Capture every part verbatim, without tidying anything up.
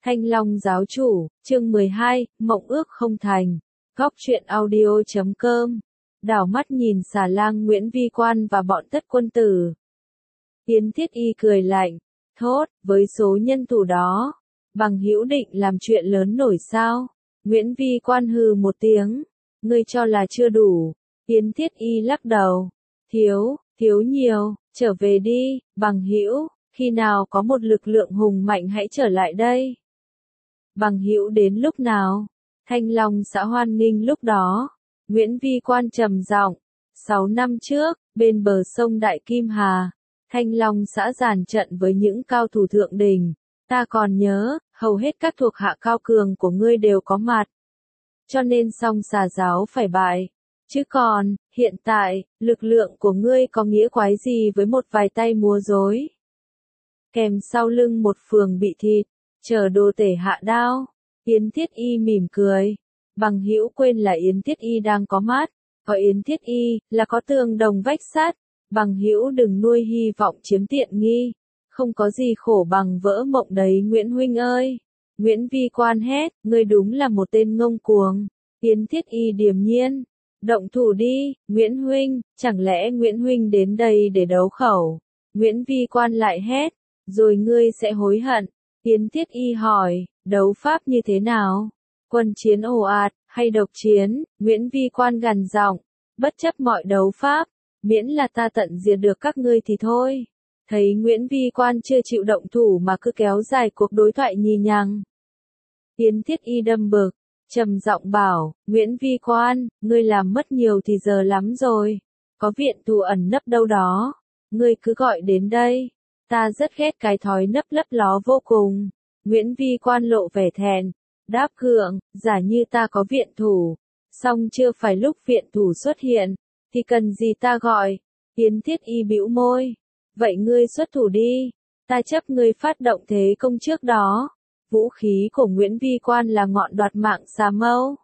Thanh Long giáo chủ, chương mười hai, mộng ước không thành. Góc truyện audio chấm com. Đảo mắt nhìn xà lang Nguyễn Vi Quan và bọn Tất Quân Tử. Yến Thiết Y cười lạnh, thốt, với số nhân thủ đó, bằng hữu định làm chuyện lớn nổi sao? Nguyễn Vi Quan hừ một tiếng, ngươi cho là chưa đủ. Yến Thiết Y lắc đầu, thiếu, thiếu nhiều, trở về đi, bằng hữu, khi nào có một lực lượng hùng mạnh hãy trở lại đây. Bằng hữu đến lúc nào? Thanh Long xã Hoan Nghinh lúc đó. Nguyễn Vi Quan trầm giọng, sáu năm trước, bên bờ sông Đại Kim Hà, Thanh Long xã dàn trận với những cao thủ thượng đỉnh. Ta còn nhớ, hầu hết các thuộc hạ cao cường của ngươi đều có mặt. Cho nên song xà giáo phải bại. Chứ còn, hiện tại, lực lượng của ngươi có nghĩa quái gì với một vài tay múa rối? Kèm sau lưng một phường bị thịt, chờ đồ tể hạ đao. Yến Thiết Y mỉm cười. Bằng hữu quên là Yến Thiết Y đang có mắt. Có Yến Thiết Y, là có tường đồng vách sắt. Bằng hữu đừng nuôi hy vọng chiếm tiện nghi. Không có gì khổ bằng vỡ mộng đấy Nguyễn huynh ơi. Nguyễn Vi Quan hét, ngươi đúng là một tên ngông cuồng. Yến Thiết Y điềm nhiên. Động thủ đi, Nguyễn huynh, chẳng lẽ Nguyễn huynh đến đây để đấu khẩu? Nguyễn Vi Quan lại hét, rồi ngươi sẽ hối hận. Yến Thiết Y hỏi, đấu pháp như thế nào? Quân chiến ồ ạt, hay độc chiến? Nguyễn Vi Quan gằn giọng, bất chấp mọi đấu pháp, miễn là ta tận diệt được các ngươi thì thôi. Thấy Nguyễn Vi Quan chưa chịu động thủ mà cứ kéo dài cuộc đối thoại nhì nhằng. Yến Thiết Y đâm bực, trầm giọng bảo, Nguyễn Vi Quan, ngươi làm mất nhiều thì giờ lắm rồi. Có viện thủ ẩn nấp đâu đó, ngươi cứ gọi đến đây. Ta rất ghét cái thói nấp lấp ló vô cùng. Nguyễn Vi Quan lộ vẻ thẹn, đáp gượng, giả như ta có viện thủ, song chưa phải lúc viện thủ xuất hiện, thì cần gì ta gọi? Yến Thiết Y bĩu môi, vậy ngươi xuất thủ đi, ta chấp ngươi phát động thế công trước đó. Vũ khí của Nguyễn Vi Quan là ngọn đoạt mạng xà mâu.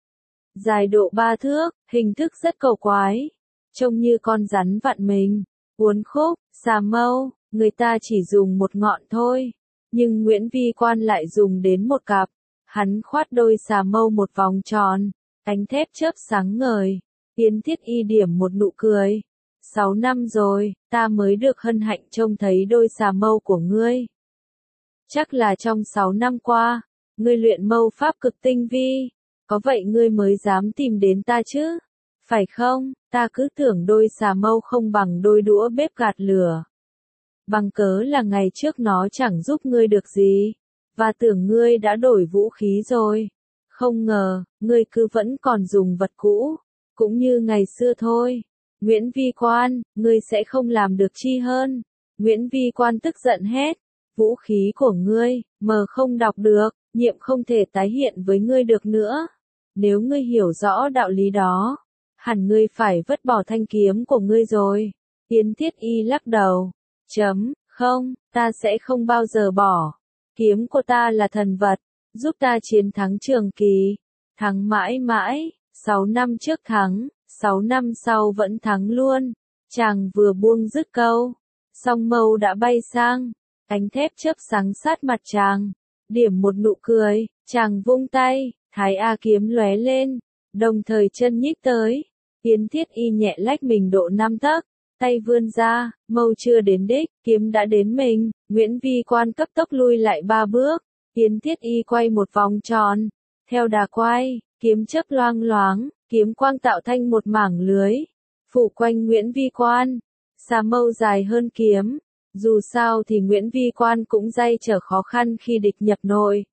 Dài độ ba thước, hình thức rất cầu quái, trông như con rắn vặn mình, uốn khúc, xà mâu. Người ta chỉ dùng một ngọn thôi, nhưng Nguyễn Vi Quan lại dùng đến một cặp. Hắn khoát đôi xà mâu một vòng tròn, ánh thép chớp sáng ngời. Yến Thiết Y điểm một nụ cười. Sáu năm rồi, ta mới được hân hạnh trông thấy đôi xà mâu của ngươi. Chắc là trong sáu năm qua, ngươi luyện mâu pháp cực tinh vi. Có vậy ngươi mới dám tìm đến ta chứ? Phải không? Ta cứ tưởng đôi xà mâu không bằng đôi đũa bếp gạt lửa. Bằng cớ là ngày trước nó chẳng giúp ngươi được gì, và tưởng ngươi đã đổi vũ khí rồi. Không ngờ, ngươi cứ vẫn còn dùng vật cũ, cũng như ngày xưa thôi. Nguyễn Vi Quan, ngươi sẽ không làm được chi hơn. Nguyễn Vi Quan tức giận hét, vũ khí của ngươi, mờ không đọc được, nhiệm không thể tái hiện với ngươi được nữa. Nếu ngươi hiểu rõ đạo lý đó, hẳn ngươi phải vứt bỏ thanh kiếm của ngươi rồi. Yến Thiết Y lắc đầu. Chấm, không, ta sẽ không bao giờ bỏ. Kiếm của ta là thần vật, giúp ta chiến thắng trường kỳ. Thắng mãi mãi, sáu năm trước thắng, sáu năm sau vẫn thắng luôn. Chàng vừa buông dứt câu, song mâu đã bay sang, ánh thép chớp sáng sát mặt chàng. Điểm một nụ cười, chàng vung tay, thái A kiếm lóe lên, đồng thời chân nhích tới. Yến Thiết Y nhẹ lách mình độ năm tấc. Tay vươn ra, mâu chưa đến đích, kiếm đã đến mình. Nguyễn Vi Quan cấp tốc lui lại ba bước. Yến Thiết Y quay một vòng tròn. Theo đà quay, kiếm chớp loang loáng, kiếm quang tạo thành một mảng lưới, phủ quanh Nguyễn Vi Quan. Xà mâu dài hơn kiếm. Dù sao thì Nguyễn Vi Quan cũng day trở khó khăn khi địch nhập nội.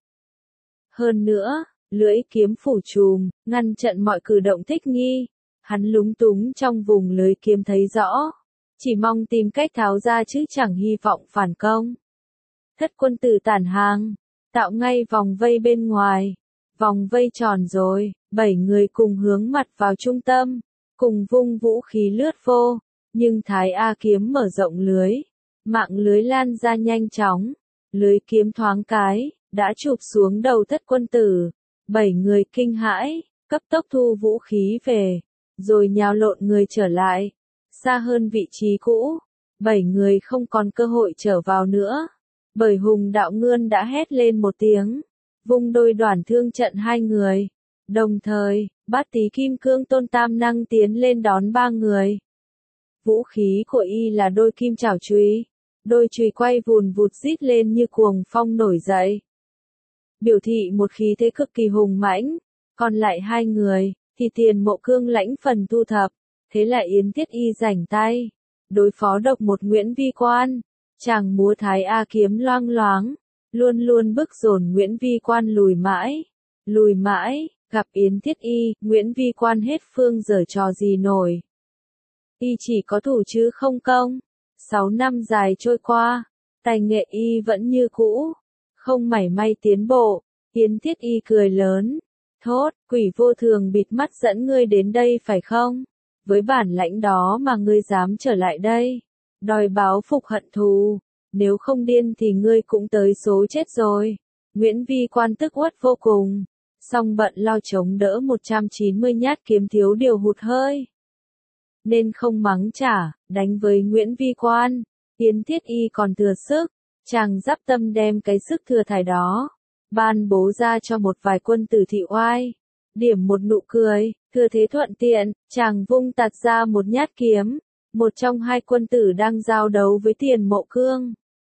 Hơn nữa, lưỡi kiếm phủ trùm, ngăn chặn mọi cử động thích nghi. Hắn lúng túng trong vùng lưới kiếm thấy rõ. Chỉ mong tìm cách tháo ra chứ chẳng hy vọng phản công. Thất Quân Tử tản hàng, tạo ngay vòng vây bên ngoài. Vòng vây tròn rồi, bảy người cùng hướng mặt vào trung tâm, cùng vung vũ khí lướt vô. Nhưng Thái A kiếm mở rộng lưới, mạng lưới lan ra nhanh chóng. Lưới kiếm thoáng cái, đã chụp xuống đầu Thất Quân Tử. Bảy người kinh hãi, cấp tốc thu vũ khí về, rồi nhào lộn người trở lại. Xa hơn vị trí cũ, bảy người không còn cơ hội trở vào nữa. Bởi Hùng Đạo Ngươn đã hét lên một tiếng, vung đôi đoản thương chặn hai người. Đồng thời, Bát Tí Kim Cương Tôn Tam Năng tiến lên đón ba người. Vũ khí của y là đôi kim chảo chùy, đôi chùy quay vùn vụt rít lên như cuồng phong nổi dậy, biểu thị một khí thế cực kỳ hùng mãnh. Còn lại hai người thì Tiền Mộ Cương lãnh phần thu thập, thế là Yến Thiết Y rảnh tay đối phó độc một Nguyễn Vi Quan. Chàng múa Thái A kiếm loang loáng, luôn luôn bức dồn Nguyễn Vi Quan lùi mãi, lùi mãi. Gặp Yến Thiết Y, Nguyễn Vi Quan hết phương giở trò gì nổi. Y chỉ có thủ chứ không công. Sáu năm dài trôi qua, tài nghệ y vẫn như cũ, không mảy may tiến bộ. Yến Thiết Y cười lớn, thốt, quỷ vô thường bịt mắt dẫn ngươi đến đây phải không? Với bản lãnh đó mà ngươi dám trở lại đây, đòi báo phục hận thù, nếu không điên thì ngươi cũng tới số chết rồi. Nguyễn Vi Quan tức uất vô cùng, song bận lo chống đỡ một trăm chín mươi nhát kiếm thiếu điều hụt hơi, nên không mắng trả, đánh với Nguyễn Vi Quan. Yến Thiết Y còn thừa sức, chàng dắp tâm đem cái sức thừa thải đó, ban bố ra cho một vài quân tử thị oai, điểm một nụ cười, thừa thế thuận tiện, chàng vung tạt ra một nhát kiếm, một trong hai quân tử đang giao đấu với Tiền Mộ Cương.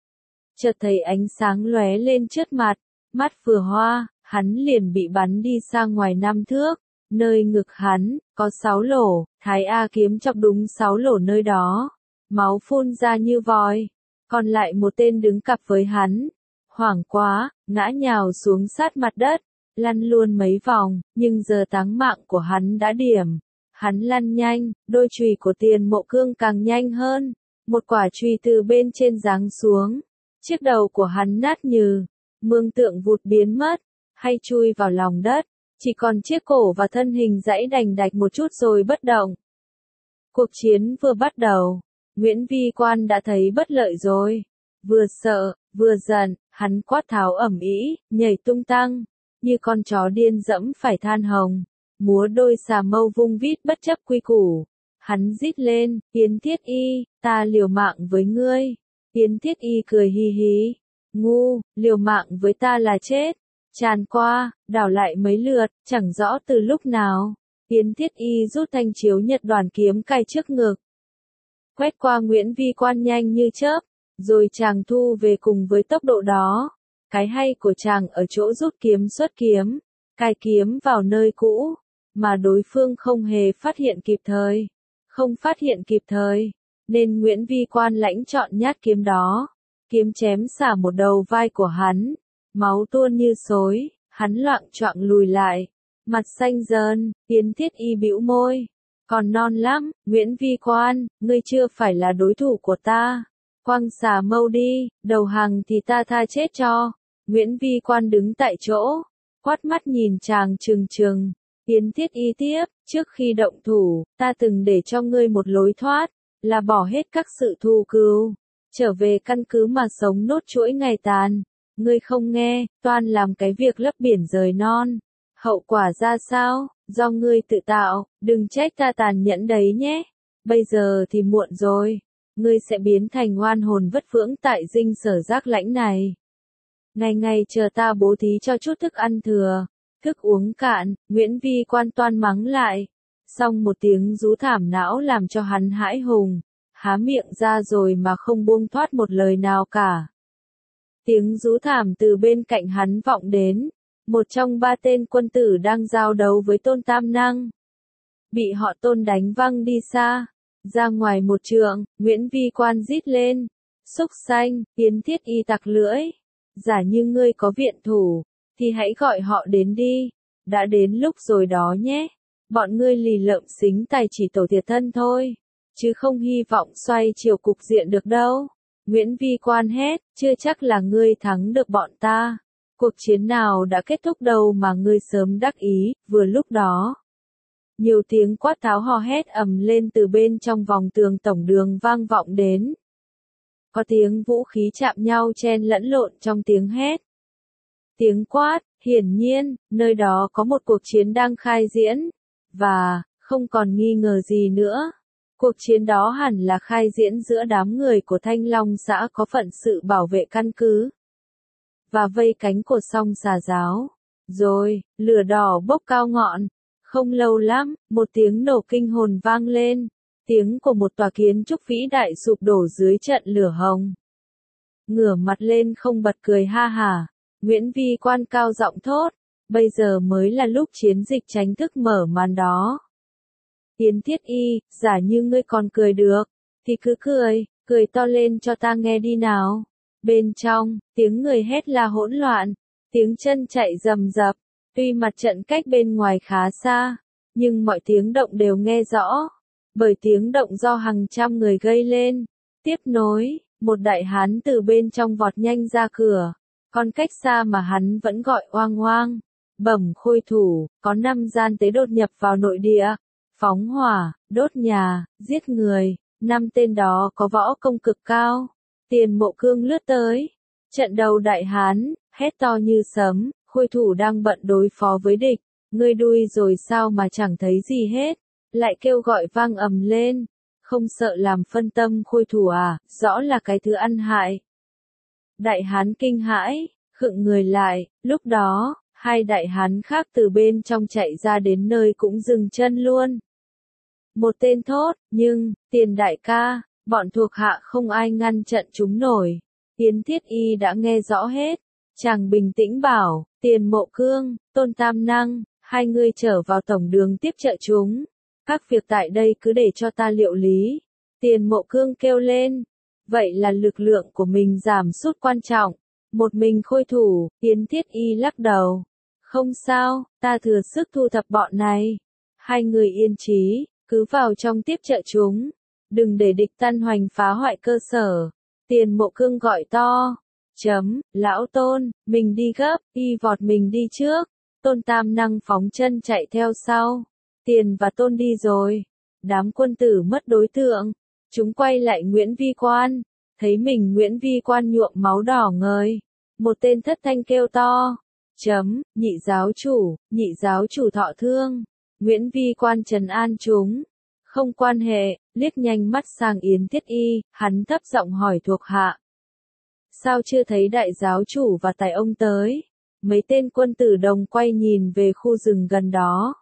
Chợt thấy ánh sáng lóe lên trước mặt, mắt vừa hoa, hắn liền bị bắn đi xa ngoài năm thước, nơi ngực hắn, có sáu lỗ, Thái A kiếm chọc đúng sáu lỗ nơi đó, máu phun ra như vòi, còn lại một tên đứng cặp với hắn, hoảng quá, ngã nhào xuống sát mặt đất, lăn luôn mấy vòng, nhưng giờ táng mạng của hắn đã điểm, hắn lăn nhanh, đôi chùy của Tiền Mộ Cương càng nhanh hơn, một quả chùy từ bên trên giáng xuống, chiếc đầu của hắn nát nhừ, mương tượng vụt biến mất, hay chui vào lòng đất, chỉ còn chiếc cổ và thân hình giãy đành đạch một chút rồi bất động. Cuộc chiến vừa bắt đầu, Nguyễn Vi Quan đã thấy bất lợi rồi, vừa sợ, vừa giận, hắn quát tháo ầm ĩ, nhảy tung tăng, như con chó điên dẫm phải than hồng, múa đôi xà mâu vung vít bất chấp quy củ. Hắn rít lên, Yến Thiết Y, ta liều mạng với ngươi. Yến Thiết Y cười hì hì, ngu, liều mạng với ta là chết. Tràn qua, đảo lại mấy lượt, chẳng rõ từ lúc nào. Yến Thiết Y rút thanh chiếu nhật đoàn kiếm cài trước ngực, quét qua Nguyễn Vi Quan nhanh như chớp, rồi chàng thu về cùng với tốc độ đó. Cái hay của chàng ở chỗ rút kiếm xuất kiếm, cài kiếm vào nơi cũ, mà đối phương không hề phát hiện kịp thời. Không phát hiện kịp thời, nên Nguyễn Vi Quan lãnh chọn nhát kiếm đó. Kiếm chém xả một đầu vai của hắn, máu tuôn như xối, hắn loạng choạng lùi lại, mặt xanh dơn. Yến Thiết Y bĩu môi, còn non lắm, Nguyễn Vi Quan, ngươi chưa phải là đối thủ của ta. Quăng xà mâu đi, đầu hàng thì ta tha chết cho. Nguyễn Vi Quan đứng tại chỗ, quát mắt nhìn chàng trừng trừng. Yến Thiết Y tiếp, trước khi động thủ, ta từng để cho ngươi một lối thoát, là bỏ hết các sự thù cừu, trở về căn cứ mà sống nốt chuỗi ngày tàn. Ngươi không nghe, toan làm cái việc lấp biển rời non. Hậu quả ra sao, do ngươi tự tạo, đừng trách ta tàn nhẫn đấy nhé. Bây giờ thì muộn rồi, ngươi sẽ biến thành oan hồn vất vưởng tại dinh sở giác lãnh này. Ngày ngày chờ ta bố thí cho chút thức ăn thừa, thức uống cạn. Nguyễn Vi Quan toan mắng lại, xong một tiếng rú thảm não làm cho hắn hãi hùng, há miệng ra rồi mà không buông thoát một lời nào cả. Tiếng rú thảm từ bên cạnh hắn vọng đến, một trong ba tên quân tử đang giao đấu với Tôn Tam Năng, bị họ Tôn đánh văng đi xa, ra ngoài một trượng. Nguyễn Vi Quan rít lên, xúc xanh. Yến Thiết Y tặc lưỡi, giả như ngươi có viện thủ, thì hãy gọi họ đến đi, đã đến lúc rồi đó nhé. Bọn ngươi lì lợm xính tài chỉ tổ thiệt thân thôi, chứ không hy vọng xoay chiều cục diện được đâu. Nguyễn Vi Quan hét, chưa chắc là ngươi thắng được bọn ta. Cuộc chiến nào đã kết thúc đâu mà ngươi sớm đắc ý. Vừa lúc đó, nhiều tiếng quát tháo hò hét ầm lên từ bên trong vòng tường tổng đường vang vọng đến. Có tiếng vũ khí chạm nhau chen lẫn lộn trong tiếng hét, tiếng quát. Hiển nhiên, nơi đó có một cuộc chiến đang khai diễn, và không còn nghi ngờ gì nữa, Cuộc chiến đó hẳn là khai diễn giữa đám người của Thanh Long xã có phận sự bảo vệ căn cứ và vây cánh của Song Xà giáo. Rồi, lửa đỏ bốc cao ngọn. Không lâu lắm, một tiếng nổ kinh hồn vang lên. Tiếng của một tòa kiến trúc vĩ đại sụp đổ dưới trận lửa hồng. Ngửa mặt lên không bật cười ha hả. Nguyễn Vi Quan cao giọng thốt. Bây giờ mới là lúc chiến dịch tránh thức mở màn đó. Yến Thiết Y, giả như ngươi còn cười được, thì cứ cười, cười to lên cho ta nghe đi nào. Bên trong, tiếng người hét la hỗn loạn, tiếng chân chạy rầm rập, tuy mặt trận cách bên ngoài khá xa, nhưng mọi tiếng động đều nghe rõ, bởi tiếng động do hàng trăm người gây lên. Tiếp nối, một đại hán từ bên trong vọt nhanh ra cửa, còn cách xa mà hắn vẫn gọi oang oang. Bẩm khôi thủ, có năm gian tế đột nhập vào nội địa, phóng hỏa, đốt nhà, giết người, năm tên đó có võ công cực cao. Tiền Mộ Cương lướt tới, trận đầu đại hán, hét to như sấm, khôi thủ đang bận đối phó với địch, ngươi đuôi rồi sao mà chẳng thấy gì hết, lại kêu gọi vang ầm lên, không sợ làm phân tâm khôi thủ à, rõ là cái thứ ăn hại. Đại hán kinh hãi, khựng người lại, lúc đó, hai đại hán khác từ bên trong chạy ra đến nơi cũng dừng chân luôn. Một tên thốt, nhưng, Tiền đại ca, bọn thuộc hạ không ai ngăn trận chúng nổi. Yến Thiết Y đã nghe rõ hết. Chàng bình tĩnh bảo, Tiền Mộ Cương, Tôn Tam Năng, hai người trở vào tổng đường tiếp trợ chúng. Các việc tại đây cứ để cho ta liệu lý. Tiền Mộ Cương kêu lên. Vậy là lực lượng của mình giảm sút quan trọng. Một mình khôi thủ, Yến Thiết Y lắc đầu. Không sao, ta thừa sức thu thập bọn này. Hai người yên trí, cứ vào trong tiếp trợ chúng. Đừng để địch tan hoành phá hoại cơ sở. Tiền Mộ Cương gọi to. Chấm, lão Tôn, mình đi gấp, y vọt mình đi trước. Tôn Tam Năng phóng chân chạy theo sau. Tiền và Tôn đi rồi. Đám quân tử mất đối tượng. Chúng quay lại Nguyễn Vi Quan. Thấy mình Nguyễn Vi Quan nhuộm máu đỏ ngời. Một tên thất thanh kêu to. Chấm, nhị giáo chủ, nhị giáo chủ thọ thương. Nguyễn Vi Quan trấn an chúng. Không quan hệ, liếc nhanh mắt sang Yến Thiết Y, hắn thấp giọng hỏi thuộc hạ. Sao chưa thấy đại giáo chủ và tài ông tới? Mấy tên quân tử đồng quay nhìn về khu rừng gần đó.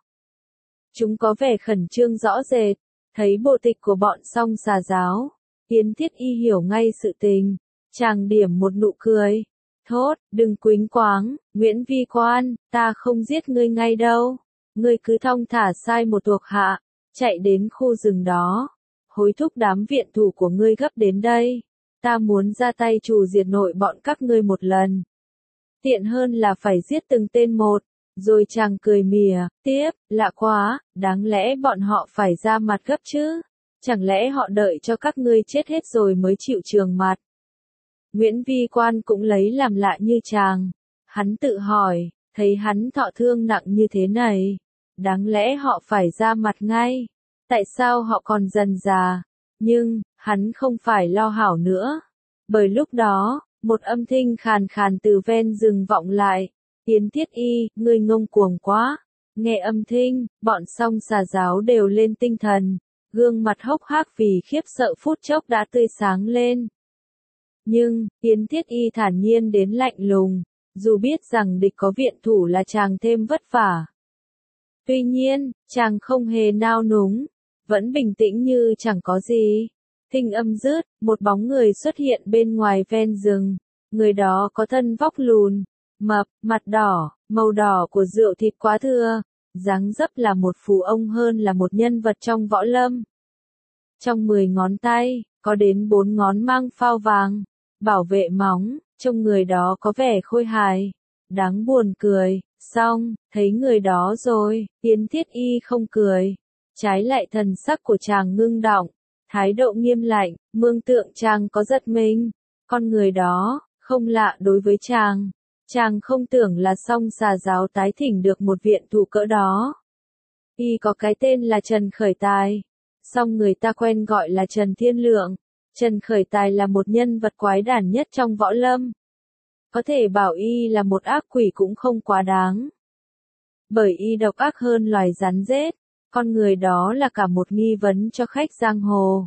Chúng có vẻ khẩn trương rõ rệt, thấy bộ tịch của bọn Song Xà giáo. Yến Thiết Y hiểu ngay sự tình, chàng điểm một nụ cười. Thốt, đừng quýnh quáng, Nguyễn Vi Quan, ta không giết ngươi ngay đâu. Ngươi cứ thong thả sai một thuộc hạ, chạy đến khu rừng đó. Hối thúc đám viện thủ của ngươi gấp đến đây. Ta muốn ra tay trù diệt nội bọn các ngươi một lần. Tiện hơn là phải giết từng tên một. Rồi chàng cười mỉa, tiếp, lạ quá, đáng lẽ bọn họ phải ra mặt gấp chứ. Chẳng lẽ họ đợi cho các ngươi chết hết rồi mới chịu trường mặt. Nguyễn Vi Quan cũng lấy làm lạ như chàng. Hắn tự hỏi, thấy hắn thọ thương nặng như thế này. Đáng lẽ họ phải ra mặt ngay. Tại sao họ còn dần già? Nhưng, hắn không phải lo hảo nữa. Bởi lúc đó, một âm thanh khàn khàn từ ven rừng vọng lại. Yến Thiết Y, ngươi ngông cuồng quá. Nghe âm thanh, bọn Song Xà giáo đều lên tinh thần. Gương mặt hốc hác vì khiếp sợ phút chốc đã tươi sáng lên. Nhưng, Yến Thiết Y thản nhiên đến lạnh lùng. Dù biết rằng địch có viện thủ là chàng thêm vất vả. Tuy nhiên, chàng không hề nao núng. Vẫn bình tĩnh như chẳng có gì. Thinh âm rứt, một bóng người xuất hiện bên ngoài ven rừng. Người đó có thân vóc lùn, mập, mặt đỏ, màu đỏ của rượu thịt quá thưa. Dáng dấp là một phù ông hơn là một nhân vật trong võ lâm. Trong mười ngón tay, có đến bốn ngón mang phao vàng, bảo vệ móng, trông người đó có vẻ khôi hài. Đáng buồn cười, xong, thấy người đó rồi, Yến Thiết Y không cười. Trái lại thần sắc của chàng ngưng đọng, thái độ nghiêm lạnh, mường tượng chàng có giật mình. Con người đó, không lạ đối với chàng. Chàng không tưởng là Song Xà giáo tái thỉnh được một viện thủ cỡ đó. Y có cái tên là Trần Khởi Tài. Song người ta quen gọi là Trần Thiên Lượng. Trần Khởi Tài là một nhân vật quái đản nhất trong võ lâm. Có thể bảo y là một ác quỷ cũng không quá đáng. Bởi y độc ác hơn loài rắn rết. Con người đó là cả một nghi vấn cho khách giang hồ.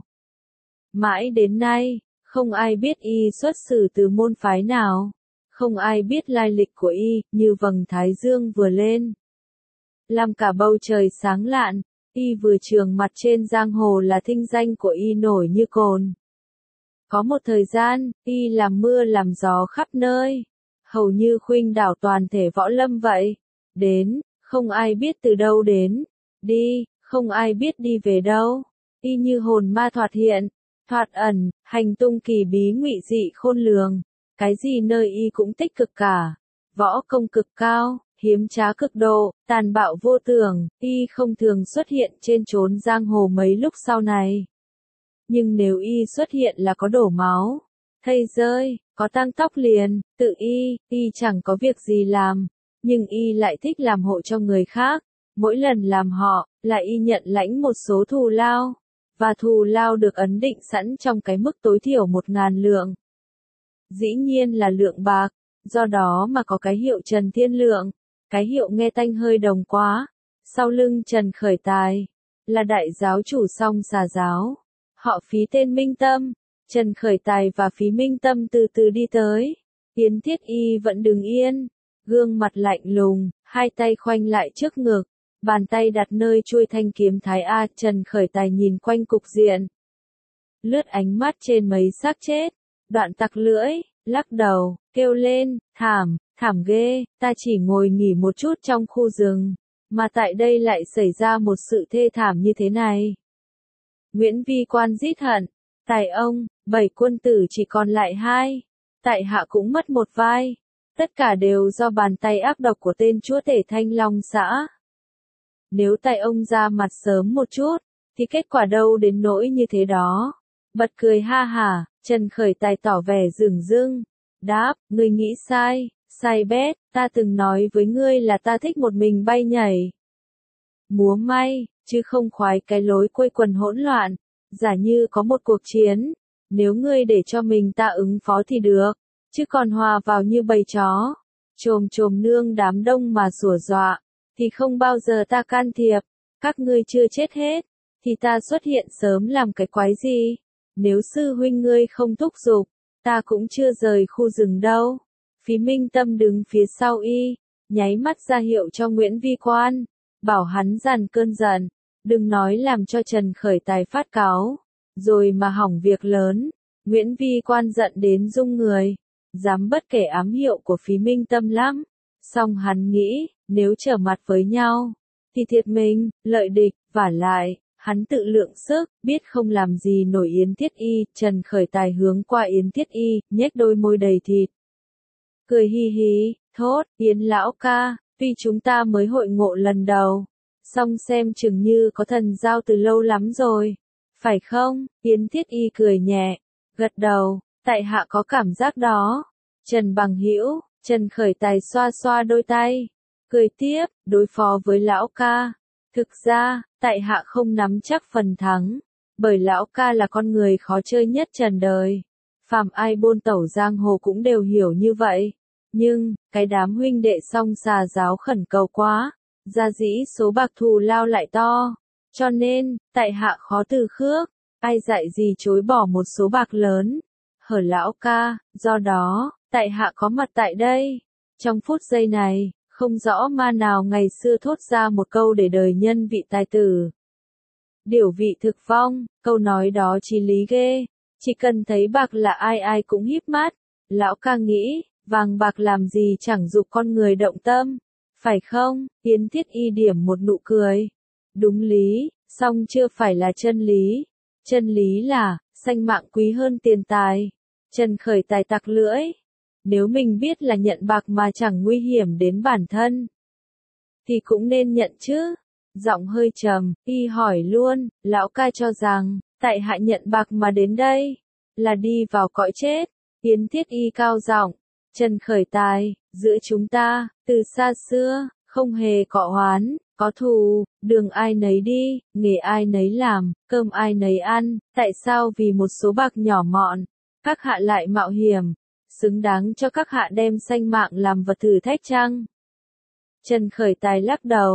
Mãi đến nay, không ai biết y xuất xử từ môn phái nào, không ai biết lai lịch của y, như vầng thái dương vừa lên, làm cả bầu trời sáng lạn, y vừa trường mặt trên giang hồ là thinh danh của y nổi như cồn. Có một thời gian, y làm mưa làm gió khắp nơi, hầu như khuynh đảo toàn thể võ lâm vậy. Đến, không ai biết từ đâu đến, đi, không ai biết đi về đâu. Y như hồn ma thoạt hiện, thoạt ẩn, hành tung kỳ bí ngụy dị khôn lường, cái gì nơi y cũng tích cực cả, võ công cực cao, hiếm trá cực độ, tàn bạo vô tưởng, y không thường xuất hiện trên chốn giang hồ mấy lúc sau này. Nhưng nếu y xuất hiện là có đổ máu, thây rơi, có tang tóc liền, tự y, y chẳng có việc gì làm, nhưng y lại thích làm hộ cho người khác, mỗi lần làm họ, là y nhận lãnh một số thù lao, và thù lao được ấn định sẵn trong cái mức tối thiểu một ngàn lượng. Dĩ nhiên là lượng bạc, do đó mà có cái hiệu Trần Thiên Lượng, cái hiệu nghe tanh hơi đồng quá, sau lưng Trần Khởi Tài, là đại giáo chủ Song Xà Giáo, họ Phí tên Minh Tâm. Trần Khởi Tài và Phí Minh Tâm từ từ đi tới, Yến Thiết Y vẫn đứng yên, gương mặt lạnh lùng, hai tay khoanh lại trước ngực, bàn tay đặt nơi chuôi thanh kiếm thái A. Trần Khởi Tài nhìn quanh cục diện, lướt ánh mắt trên mấy xác chết, đoạn tặc lưỡi, lắc đầu, kêu lên, thảm, thảm ghê, ta chỉ ngồi nghỉ một chút trong khu rừng, mà tại đây lại xảy ra một sự thê thảm như thế này. Nguyễn Vi Quan rít hận, tại ông, bảy quân tử chỉ còn lại hai, tại hạ cũng mất một vai, tất cả đều do bàn tay ác độc của tên chúa tể Thanh Long xã. Nếu tại ông ra mặt sớm một chút, thì kết quả đâu đến nỗi như thế đó. Bật cười ha hả, Trần Khởi Tài tỏ vẻ dửng dưng, đáp, ngươi nghĩ sai, sai bét, ta từng nói với ngươi là ta thích một mình bay nhảy, múa may, chứ không khoái cái lối quây quần hỗn loạn. Giả như có một cuộc chiến, nếu ngươi để cho mình ta ứng phó thì được, chứ còn hòa vào như bầy chó, chồm chồm nương đám đông mà sủa dọa, thì không bao giờ ta can thiệp. Các ngươi chưa chết hết, thì ta xuất hiện sớm làm cái quái gì? Nếu sư huynh ngươi không thúc giục, ta cũng chưa rời khu rừng đâu. Phí Minh Tâm đứng phía sau y, nháy mắt ra hiệu cho Nguyễn Vi Quan, bảo hắn dàn cơn giận, đừng nói làm cho Trần Khởi Tài phát cáu, rồi mà hỏng việc lớn. Nguyễn Vi Quan giận đến rung người, dám bất kể ám hiệu của Phí Minh Tâm lắm. Song hắn nghĩ, nếu trở mặt với nhau, thì thiệt mình, lợi địch, vả lại, hắn tự lượng sức, biết không làm gì nổi Yến Thiết Y. Trần Khởi Tài hướng qua Yến Thiết Y, nhếch đôi môi đầy thịt, cười hi hí, thốt, Yến lão ca, tuy chúng ta mới hội ngộ lần đầu, song xem chừng như có thần giao từ lâu lắm rồi, phải không? Yến Thiết Y cười nhẹ, gật đầu, tại hạ có cảm giác đó. Trần Bằng Hữu, Trần Khởi Tài xoa xoa đôi tay, cười tiếp, đối phó với lão ca, thực ra, tại hạ không nắm chắc phần thắng, bởi lão ca là con người khó chơi nhất trần đời. Phàm ai buôn tẩu giang hồ cũng đều hiểu như vậy, nhưng, cái đám huynh đệ Song Xà Giáo khẩn cầu quá, gia dĩ số bạc thù lao lại to, cho nên, tại hạ khó từ khước, ai dạy gì chối bỏ một số bạc lớn, hở lão ca, do đó, tại hạ có mặt tại đây. Trong phút giây này, không rõ ma nào ngày xưa thốt ra một câu để đời nhân vị tài tử. Điểu vị thực vong, câu nói đó chí lý ghê, chỉ cần thấy bạc là ai ai cũng híp mắt. Lão ca nghĩ, vàng bạc làm gì chẳng giục con người động tâm, phải không? Yến Thiết Y điểm một nụ cười. Đúng lý, song chưa phải là chân lý. Chân lý là, sanh mạng quý hơn tiền tài. Trần Khởi Tài tặc lưỡi. Nếu mình biết là nhận bạc mà chẳng nguy hiểm đến bản thân, thì cũng nên nhận chứ. Giọng hơi trầm, y hỏi luôn, lão ca cho rằng, tại hạ nhận bạc mà đến đây, là đi vào cõi chết. Yến Thiết Y cao giọng, Trần Khởi Tài, giữa chúng ta, từ xa xưa, không hề cọ oán, có thù, đường ai nấy đi, nghề ai nấy làm, cơm ai nấy ăn, tại sao vì một số bạc nhỏ mọn, các hạ lại mạo hiểm, xứng đáng cho các hạ đem sanh mạng làm vật thử thách chăng? Trần Khởi Tài lắc đầu,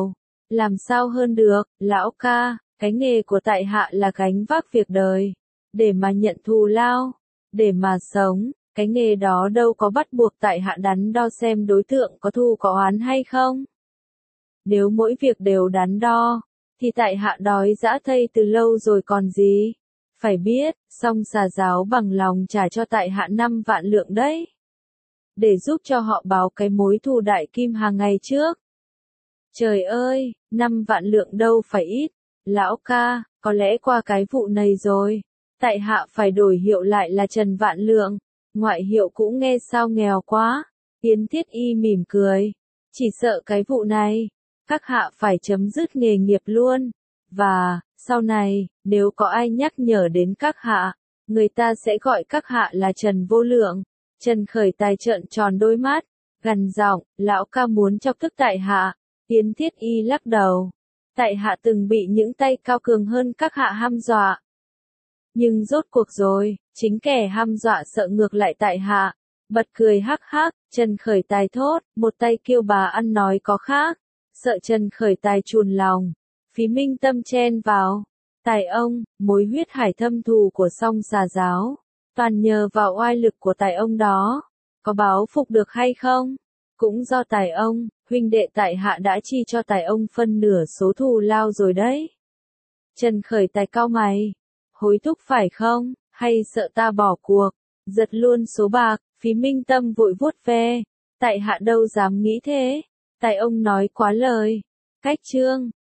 Làm sao hơn được, lão ca, cái nghề của tại hạ là gánh vác việc đời, để mà nhận thù lao, để mà sống, cái nghề đó đâu có bắt buộc tại hạ đắn đo xem đối tượng có thù có oán hay không. Nếu mỗi việc đều đắn đo, thì tại hạ đói dã thây từ lâu rồi còn gì. Phải biết, song xà giáo bằng lòng trả cho tại hạ năm vạn lượng đấy. Để giúp cho họ báo cái mối thù đại kim hàng ngày trước. Trời ơi, năm vạn lượng đâu phải ít. Lão ca, có lẽ qua cái vụ này rồi. Tại hạ phải đổi hiệu lại là Trần Vạn Lượng. Ngoại hiệu cũng nghe sao nghèo quá. Yến Thiết Y mỉm cười. Chỉ sợ cái vụ này, các hạ phải chấm dứt nghề nghiệp luôn. Và, sau này, nếu có ai nhắc nhở đến các hạ, người ta sẽ gọi các hạ là Trần Vô Lượng. Trần Khởi Tài trợn tròn đôi mắt, gằn giọng, lão ca muốn chọc tức tại hạ. Yến Thiết Y lắc đầu. Tại hạ từng bị những tay cao cường hơn các hạ hăm dọa. Nhưng rốt cuộc rồi, chính kẻ hăm dọa sợ ngược lại tại hạ. Bật cười hắc hắc, Trần Khởi Tài thốt, một tay kêu bà ăn nói có khác. Sợ Trần Khởi Tài chùn lòng. Phí Minh Tâm chen vào. Tài ông, mối huyết hải thâm thù của song xà giáo. Toàn nhờ vào oai lực của tài ông đó. Có báo phục được hay không? Cũng do tài ông, huynh đệ tại hạ đã chi cho tài ông phân nửa số thù lao rồi đấy. Trần Khởi Tài cau mày. Hối thúc phải không? Hay sợ ta bỏ cuộc? Giật luôn số bạc, Phí Minh Tâm vội vuốt ve. Tại hạ đâu dám nghĩ thế. Tài ông nói quá lời. Cách chương.